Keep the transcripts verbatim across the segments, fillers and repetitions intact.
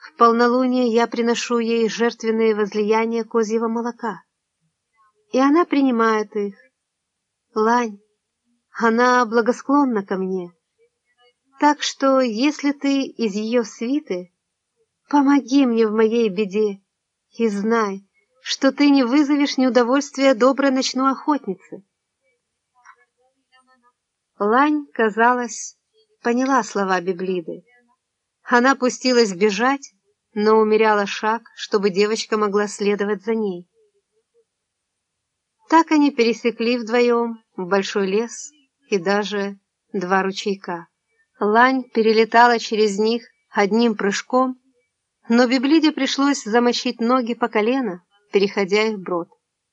В полнолуние я приношу ей жертвенные возлияния козьего молока, и она принимает их. Лань, она благосклонна ко мне, так что, если ты из ее свиты, помоги мне в моей беде и знай, что ты не вызовешь неудовольствия доброй ночной охотницы. Лань, казалось, поняла слова Беблиды. Она пустилась бежать, но умеряла шаг, чтобы девочка могла следовать за ней. Так они пересекли вдвоем в большой лес и даже два ручейка. Лань перелетала через них одним прыжком, но Беблиде пришлось замочить ноги по колено, переходя их брод.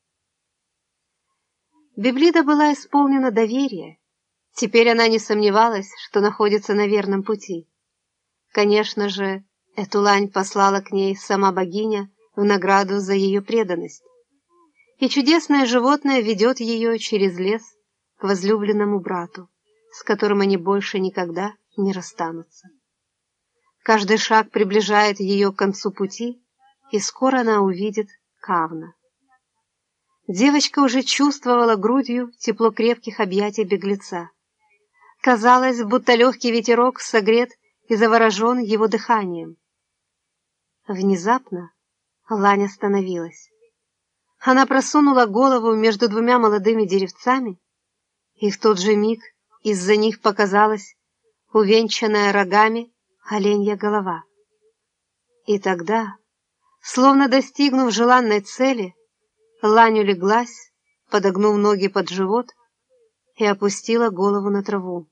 Беблида была исполнена доверия. Теперь она не сомневалась, что находится на верном пути. Конечно же, эту лань послала к ней сама богиня в награду за ее преданность. И чудесное животное ведет ее через лес к возлюбленному брату, с которым они больше никогда не расстанутся. Каждый шаг приближает ее к концу пути, и скоро она увидит Кавна. Девочка уже чувствовала грудью тепло крепких объятий беглеца. Казалось, будто легкий ветерок согрет и заворожен его дыханием. Внезапно лань остановилась. Она просунула голову между двумя молодыми деревцами, и в тот же миг из-за них показалась увенчанная рогами оленья голова. И тогда, словно достигнув желанной цели, лань улеглась, подогнув ноги под живот, и опустила голову на траву.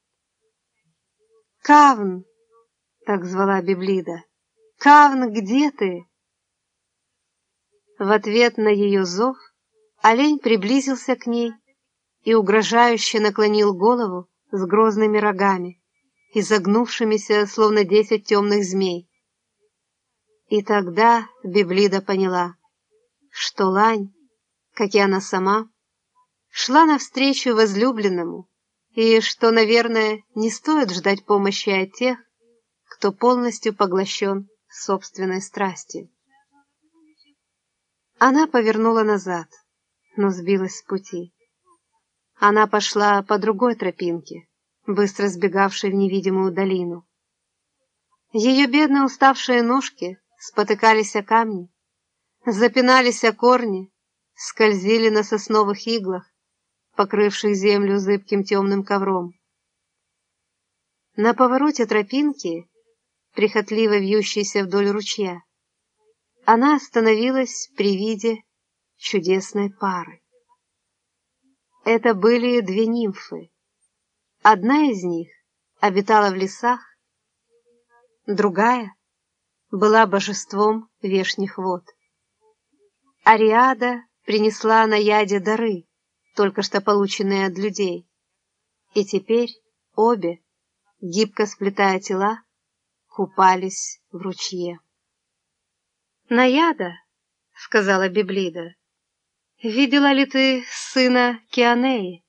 «Кавн!» — так звала Беблида. «Кавн, где ты?» В ответ на ее зов олень приблизился к ней и угрожающе наклонил голову с грозными рогами, изогнувшимися, словно десять темных змей. И тогда Беблида поняла, что лань, как и она сама, шла навстречу возлюбленному, и что, наверное, не стоит ждать помощи от тех, кто полностью поглощен собственной страстью. Она повернула назад, но сбилась с пути. Она пошла по другой тропинке, быстро сбегавшей в невидимую долину. Ее бедно уставшие ножки спотыкались о камни, запинались о корни, скользили на сосновых иглах, покрывших землю зыбким темным ковром. На повороте тропинки, прихотливо вьющейся вдоль ручья, она остановилась при виде чудесной пары. Это были две нимфы. Одна из них обитала в лесах, другая была божеством вешних вод. Ариада принесла Наяде дары, только что полученные от людей, и теперь обе, гибко сплетая тела, купались в ручье. «Наяда», — сказала Беблида, — «видела ли ты сына Кианеи?»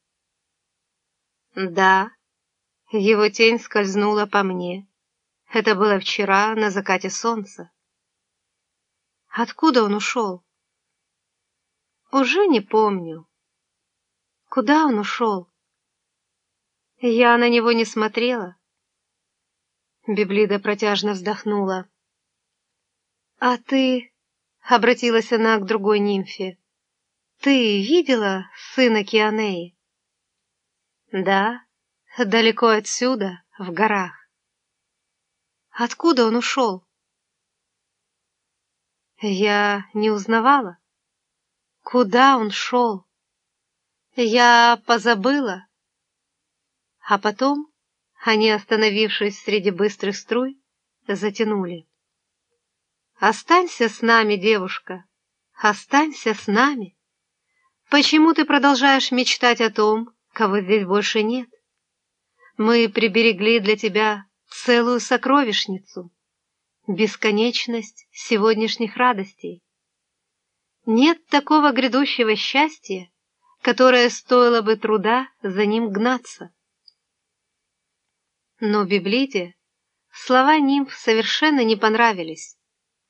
«Да, его тень скользнула по мне. Это было вчера на закате солнца». «Откуда он ушел?» «Уже не помню». «Куда он ушел?» «Я на него не смотрела». Беблида протяжно вздохнула. «А ты...» — обратилась она к другой нимфе. «Ты видела сына Кианеи?» «Да, далеко отсюда, в горах». «Откуда он ушел?» «Я не узнавала. Куда он шел? Я позабыла». А потом они, остановившись среди быстрых струй, затянули. «Останься с нами, девушка, останься с нами. Почему ты продолжаешь мечтать о том, кого здесь больше нет? Мы приберегли для тебя целую сокровищницу, бесконечность сегодняшних радостей. Нет такого грядущего счастья, которое стоило бы труда за ним гнаться». Но Беблиде Слова нимф совершенно не понравились.